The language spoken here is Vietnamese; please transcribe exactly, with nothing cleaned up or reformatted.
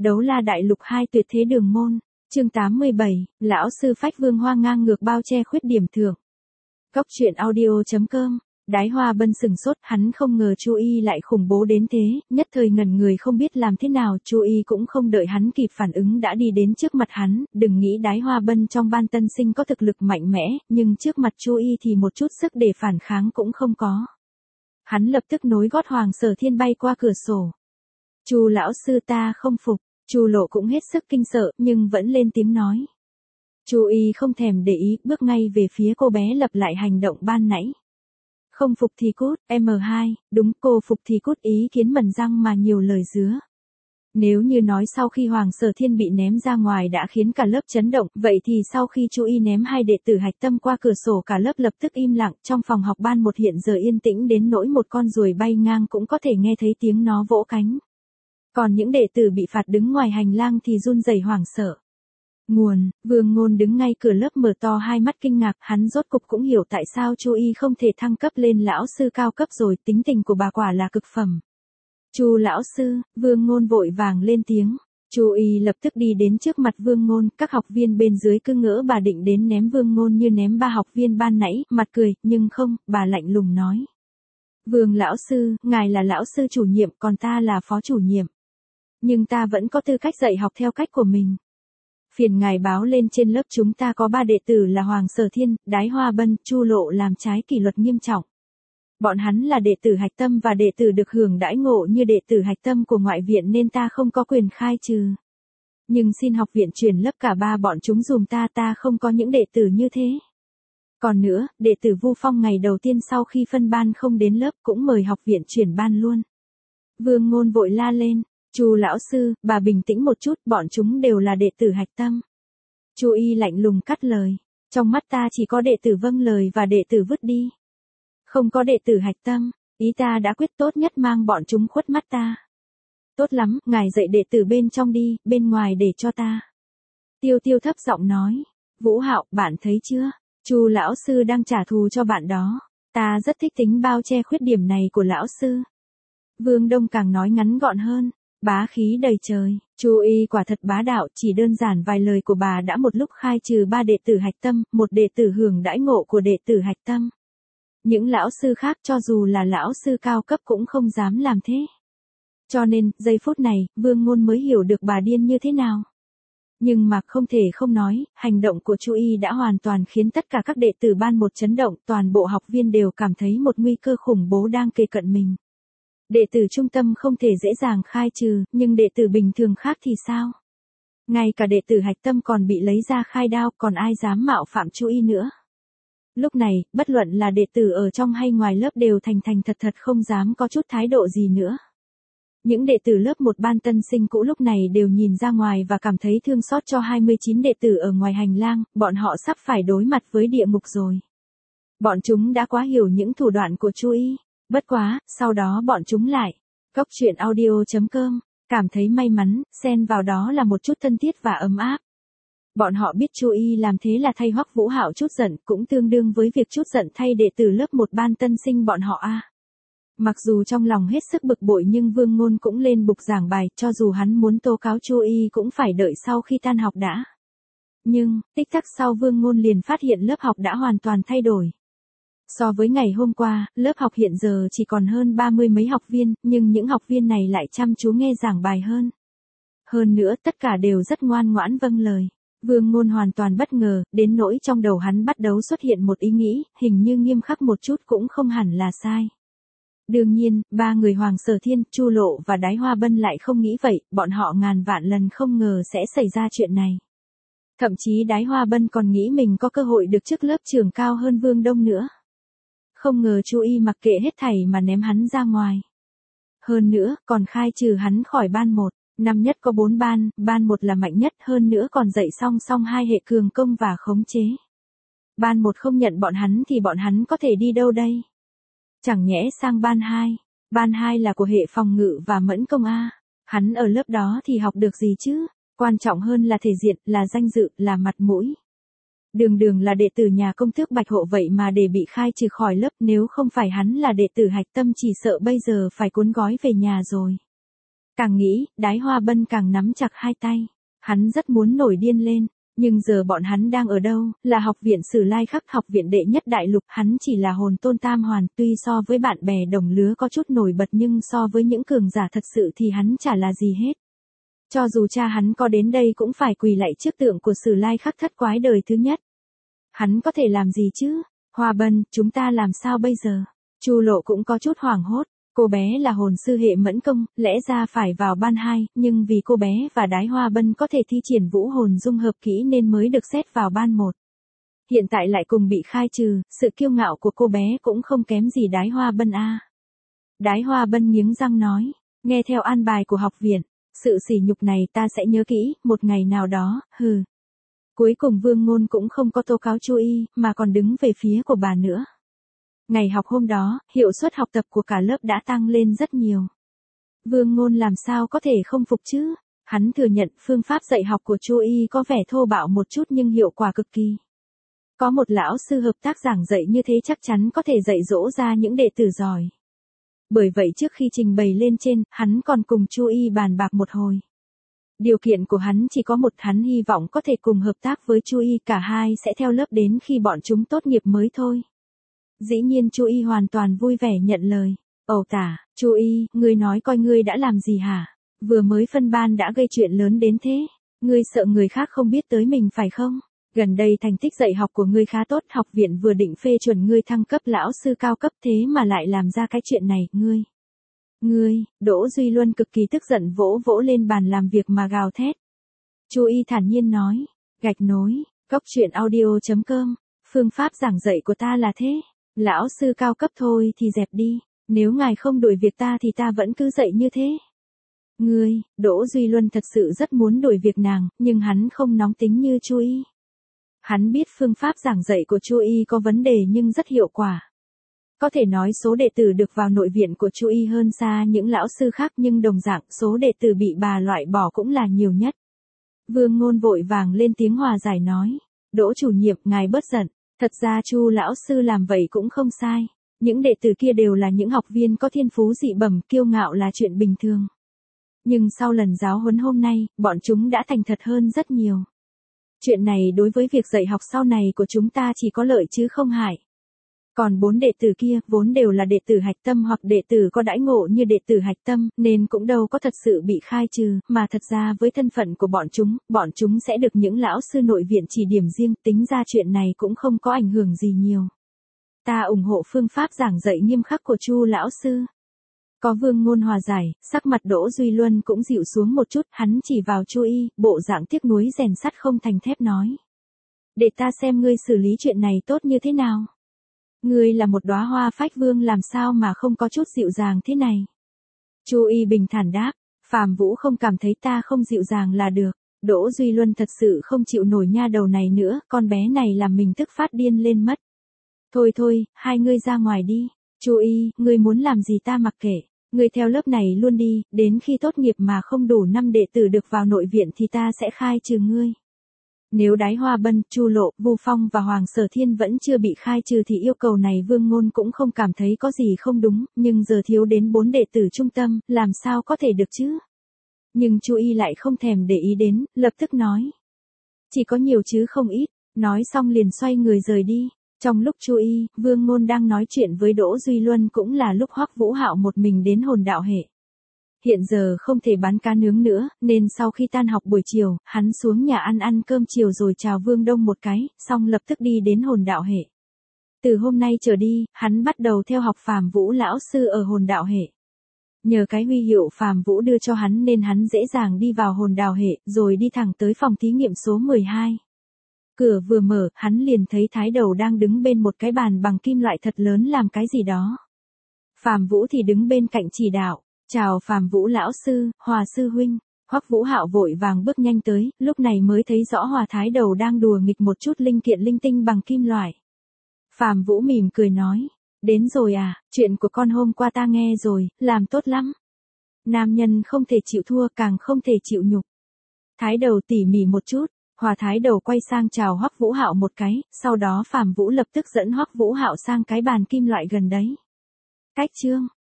Đấu La Đại Lục hai tuyệt thế đường môn, chương tám mươi bảy, lão sư phách vương hoa ngang ngược bao che khuyết điểm thưởng. Cốc truyện audio chấm com. Đái Hoa Bân sừng sốt, hắn không ngờ Chu Y lại khủng bố đến thế, nhất thời ngẩn người không biết làm thế nào. Chu Y cũng không đợi hắn kịp phản ứng đã đi đến trước mặt hắn. Đừng nghĩ Đái Hoa Bân trong ban tân sinh có thực lực mạnh mẽ, nhưng trước mặt Chu Y thì một chút sức để phản kháng cũng không có. Hắn lập tức nối gót Hoàng Sở Thiên bay qua cửa sổ. Chu lão sư, ta không phục. Chu Lộ cũng hết sức kinh sợ, nhưng vẫn lên tiếng nói. Chu Y không thèm để ý, bước ngay về phía cô bé lặp lại hành động ban nãy. Không phục thì cút, em hai, đúng, cô phục thì cút, ý kiến mẩn răng mà nhiều lời dứa. Nếu như nói sau khi Hoàng Sở Thiên bị ném ra ngoài đã khiến cả lớp chấn động, vậy thì sau khi Chu Y ném hai đệ tử hạch tâm qua cửa sổ cả lớp lập tức im lặng. Trong phòng học ban một hiện giờ yên tĩnh đến nỗi một con ruồi bay ngang cũng có thể nghe thấy tiếng nó vỗ cánh. Còn những đệ tử bị phạt đứng ngoài hành lang thì run rẩy hoảng sợ. Nguồn, Vương Ngôn đứng ngay cửa lớp mở to hai mắt kinh ngạc, hắn rốt cục cũng hiểu tại sao Chu Y không thể thăng cấp lên lão sư cao cấp rồi, tính tình của bà quả là cực phẩm. Chu lão sư, Vương Ngôn vội vàng lên tiếng. Chu Y lập tức đi đến trước mặt Vương Ngôn, các học viên bên dưới cứ ngỡ bà định đến ném Vương Ngôn như ném ba học viên ban nãy, mặt cười, nhưng không, bà lạnh lùng nói. Vương lão sư, ngài là lão sư chủ nhiệm, còn ta là phó chủ nhiệm. Nhưng ta vẫn có tư cách dạy học theo cách của mình. Phiền ngài báo lên trên lớp chúng ta có ba đệ tử là Hoàng Sở Thiên, Đái Hoa Bân, Chu Lộ làm trái kỷ luật nghiêm trọng. Bọn hắn là đệ tử hạch tâm và đệ tử được hưởng đãi ngộ như đệ tử hạch tâm của ngoại viện nên ta không có quyền khai trừ. Nhưng xin học viện chuyển lớp cả ba bọn chúng dùm ta, ta không có những đệ tử như thế. Còn nữa, đệ tử Vu Phong ngày đầu tiên sau khi phân ban không đến lớp cũng mời học viện chuyển ban luôn. Vương Ngôn vội la lên. Chu lão sư, bà bình tĩnh một chút, bọn chúng đều là đệ tử hạch tâm. Chu Y lạnh lùng cắt lời. Trong mắt ta chỉ có đệ tử vâng lời và đệ tử vứt đi. Không có đệ tử hạch tâm, ý ta đã quyết tốt nhất mang bọn chúng khuất mắt ta. Tốt lắm, ngài dạy đệ tử bên trong đi, bên ngoài để cho ta. Tiêu Tiêu thấp giọng nói. Vũ Hạo, bạn thấy chưa? Chu lão sư đang trả thù cho bạn đó. Ta rất thích tính bao che khuyết điểm này của lão sư. Vương Đông càng nói ngắn gọn hơn. Bá khí đầy trời, Chu Y quả thật bá đạo, chỉ đơn giản vài lời của bà đã một lúc khai trừ ba đệ tử hạch tâm, một đệ tử hưởng đãi ngộ của đệ tử hạch tâm. Những lão sư khác cho dù là lão sư cao cấp cũng không dám làm thế. Cho nên, giây phút này, Vương Ngôn mới hiểu được bà điên như thế nào. Nhưng mà không thể không nói, hành động của Chu Y đã hoàn toàn khiến tất cả các đệ tử ban một chấn động, toàn bộ học viên đều cảm thấy một nguy cơ khủng bố đang kề cận mình. Đệ tử trung tâm không thể dễ dàng khai trừ, nhưng đệ tử bình thường khác thì sao? Ngay cả đệ tử hạch tâm còn bị lấy ra khai đao, còn ai dám mạo phạm Chu Y nữa? Lúc này, bất luận là đệ tử ở trong hay ngoài lớp đều thành thành thật thật không dám có chút thái độ gì nữa. Những đệ tử lớp một ban tân sinh cũ lúc này đều nhìn ra ngoài và cảm thấy thương xót cho hai mươi chín đệ tử ở ngoài hành lang, bọn họ sắp phải đối mặt với địa ngục rồi. Bọn chúng đã quá hiểu những thủ đoạn của Chu Y. Bất quá, sau đó bọn chúng lại. Cốc truyện audio chấm com, cảm thấy may mắn, xen vào đó là một chút thân thiết và ấm áp. Bọn họ biết Chu Y làm thế là thay Hoắc Vũ Hạo chút giận, cũng tương đương với việc chút giận thay đệ tử lớp một ban tân sinh bọn họ a. À. Mặc dù trong lòng hết sức bực bội nhưng Vương Ngôn cũng lên bục giảng bài, cho dù hắn muốn tố cáo Chu Y cũng phải đợi sau khi tan học đã. Nhưng, tích tắc sau Vương Ngôn liền phát hiện lớp học đã hoàn toàn thay đổi. So với ngày hôm qua, lớp học hiện giờ chỉ còn hơn ba mươi mấy học viên, nhưng những học viên này lại chăm chú nghe giảng bài hơn. Hơn nữa tất cả đều rất ngoan ngoãn vâng lời. Vương Ngôn hoàn toàn bất ngờ, đến nỗi trong đầu hắn bắt đầu xuất hiện một ý nghĩ, hình như nghiêm khắc một chút cũng không hẳn là sai. Đương nhiên, ba người Hoàng Sở Thiên, Chu Lộ và Đái Hoa Bân lại không nghĩ vậy, bọn họ ngàn vạn lần không ngờ sẽ xảy ra chuyện này. Thậm chí Đái Hoa Bân còn nghĩ mình có cơ hội được chức lớp trưởng cao hơn Vương Đông nữa. Không ngờ Chu Y mặc kệ hết thảy mà ném hắn ra ngoài. Hơn nữa, còn khai trừ hắn khỏi ban một. Năm nhất có bốn ban, ban một là mạnh nhất, hơn nữa còn dạy song song hai hệ cường công và khống chế. Ban một không nhận bọn hắn thì bọn hắn có thể đi đâu đây? Chẳng nhẽ sang ban hai. Ban hai là của hệ phòng ngự và mẫn công a. Hắn ở lớp đó thì học được gì chứ? Quan trọng hơn là thể diện, là danh dự, là mặt mũi. Đường đường là đệ tử nhà công tước Bạch Hộ vậy mà để bị khai trừ khỏi lớp, nếu không phải hắn là đệ tử hạch tâm chỉ sợ bây giờ phải cuốn gói về nhà rồi. Càng nghĩ, Đái Hoa Bân càng nắm chặt hai tay. Hắn rất muốn nổi điên lên, nhưng giờ bọn hắn đang ở đâu, là học viện Sử Lai Khắc, học viện đệ nhất đại lục, hắn chỉ là hồn tôn tam hoàn, tuy so với bạn bè đồng lứa có chút nổi bật nhưng so với những cường giả thật sự thì hắn chả là gì hết. Cho dù cha hắn có đến đây cũng phải quỳ lạy trước tượng của Sử Lai Khắc thất quái đời thứ nhất. Hắn có thể làm gì chứ? Hoa Bân, chúng ta làm sao bây giờ? Chu Lộ cũng có chút hoảng hốt. Cô bé là hồn sư hệ mẫn công, lẽ ra phải vào ban hai, nhưng vì cô bé và Đái Hoa Bân có thể thi triển vũ hồn dung hợp kỹ nên mới được xét vào ban một. Hiện tại lại cùng bị khai trừ, sự kiêu ngạo của cô bé cũng không kém gì Đái Hoa Bân a. Đái Hoa Bân nghiến răng nói, nghe theo an bài của học viện, sự sỉ nhục này ta sẽ nhớ kỹ, một ngày nào đó, hừ. Cuối cùng Vương Ngôn cũng không có tố cáo Chu Y, mà còn đứng về phía của bà nữa. Ngày học hôm đó, hiệu suất học tập của cả lớp đã tăng lên rất nhiều. Vương Ngôn làm sao có thể không phục chứ? Hắn thừa nhận phương pháp dạy học của Chu Y có vẻ thô bạo một chút nhưng hiệu quả cực kỳ. Có một lão sư hợp tác giảng dạy như thế chắc chắn có thể dạy dỗ ra những đệ tử giỏi. Bởi vậy trước khi trình bày lên trên, hắn còn cùng Chu Y bàn bạc một hồi. Điều kiện của hắn chỉ có một, hắn hy vọng có thể cùng hợp tác với Chu Y, cả hai sẽ theo lớp đến khi bọn chúng tốt nghiệp mới thôi. Dĩ nhiên Chu Y hoàn toàn vui vẻ nhận lời. Ẩu tả, Chu Y, ngươi nói coi ngươi đã làm gì hả? Vừa mới phân ban đã gây chuyện lớn đến thế. Ngươi sợ người khác không biết tới mình phải không? Gần đây thành tích dạy học của ngươi khá tốt, học viện vừa định phê chuẩn ngươi thăng cấp lão sư cao cấp thế mà lại làm ra cái chuyện này, ngươi. Ngươi, Đỗ Duy Luân cực kỳ tức giận vỗ vỗ lên bàn làm việc mà gào thét. Chu Y thản nhiên nói, gạch nối, cốc truyện audio chấm com, phương pháp giảng dạy của ta là thế. Lão sư cao cấp thôi thì dẹp đi, nếu ngài không đuổi việc ta thì ta vẫn cứ dạy như thế. Ngươi, Đỗ Duy Luân thật sự rất muốn đuổi việc nàng, nhưng hắn không nóng tính như Chu Y. Hắn biết phương pháp giảng dạy của Chu Y có vấn đề nhưng rất hiệu quả. Có thể nói số đệ tử được vào nội viện của Chu Y hơn xa những lão sư khác nhưng đồng dạng số đệ tử bị bà loại bỏ cũng là nhiều nhất. Vương Ngôn vội vàng lên tiếng hòa giải nói, Đỗ chủ nhiệm ngài bớt giận. Thật ra Chu lão sư làm vậy cũng không sai. Những đệ tử kia đều là những học viên có thiên phú dị bẩm, kiêu ngạo là chuyện bình thường. Nhưng sau lần giáo huấn hôm nay, bọn chúng đã thành thật hơn rất nhiều. Chuyện này đối với việc dạy học sau này của chúng ta chỉ có lợi chứ không hại. Còn bốn đệ tử kia vốn đều là đệ tử hạch tâm hoặc đệ tử có đãi ngộ như đệ tử hạch tâm, nên cũng đâu có thật sự bị khai trừ, mà thật ra với thân phận của bọn chúng, bọn chúng sẽ được những lão sư nội viện chỉ điểm riêng, tính ra chuyện này cũng không có ảnh hưởng gì nhiều. Ta ủng hộ phương pháp giảng dạy nghiêm khắc của Chu lão sư. Có Vương Ngôn hòa giải, sắc mặt Đỗ Duy Luân cũng dịu xuống một chút, hắn chỉ vào Chu Y, bộ dạng tiếc nuối rèn sắt không thành thép nói. Để ta xem ngươi xử lý chuyện này tốt như thế nào. Ngươi là một đóa hoa phách vương làm sao mà không có chút dịu dàng thế này. Chu Y bình thản đáp, Phàm Vũ không cảm thấy ta không dịu dàng là được. Đỗ Duy Luân thật sự không chịu nổi nha đầu này nữa, con bé này làm mình tức phát điên lên mất. Thôi thôi, hai ngươi ra ngoài đi. Chu Y, ngươi muốn làm gì ta mặc kệ. Ngươi theo lớp này luôn đi, đến khi tốt nghiệp mà không đủ năm đệ tử được vào nội viện thì ta sẽ khai trừ ngươi. Nếu Đái Hoa Bân, Chu Lộ, Vu Phong và Hoàng Sở Thiên vẫn chưa bị khai trừ thì yêu cầu này Vương Ngôn cũng không cảm thấy có gì không đúng, nhưng giờ thiếu đến bốn đệ tử trung tâm, làm sao có thể được chứ? Nhưng Chu Y lại không thèm để ý đến, lập tức nói. Chỉ có nhiều chứ không ít, nói xong liền xoay người rời đi. Trong lúc Chu Y, Vương Ngôn đang nói chuyện với Đỗ Duy Luân cũng là lúc Hoắc Vũ Hạo một mình đến hồn đạo hệ. Hiện giờ không thể bán cá nướng nữa, nên sau khi tan học buổi chiều, hắn xuống nhà ăn ăn cơm chiều rồi chào Vương Đông một cái, xong lập tức đi đến hồn đạo hệ. Từ hôm nay trở đi, hắn bắt đầu theo học Phàm Vũ lão sư ở hồn đạo hệ. Nhờ cái huy hiệu Phàm Vũ đưa cho hắn nên hắn dễ dàng đi vào hồn đạo hệ, rồi đi thẳng tới phòng thí nghiệm số mười hai. Cửa vừa mở, hắn liền thấy Thái Đầu đang đứng bên một cái bàn bằng kim loại thật lớn làm cái gì đó. Phàm Vũ thì đứng bên cạnh chỉ đạo. Chào Phàm Vũ lão sư, Hòa sư huynh. Hoắc Vũ Hạo vội vàng bước nhanh tới, lúc này mới thấy rõ Hòa Thái Đầu đang đùa nghịch một chút linh kiện linh tinh bằng kim loại. Phàm Vũ mỉm cười nói, đến rồi à, chuyện của con hôm qua ta nghe rồi, làm tốt lắm. Nam nhân không thể chịu thua, càng không thể chịu nhục. Thái Đầu tỉ mỉ một chút, Hòa Thái Đầu quay sang chào Hoắc Vũ Hạo một cái, sau đó Phàm Vũ lập tức dẫn Hoắc Vũ Hạo sang cái bàn kim loại gần đấy. Cách chương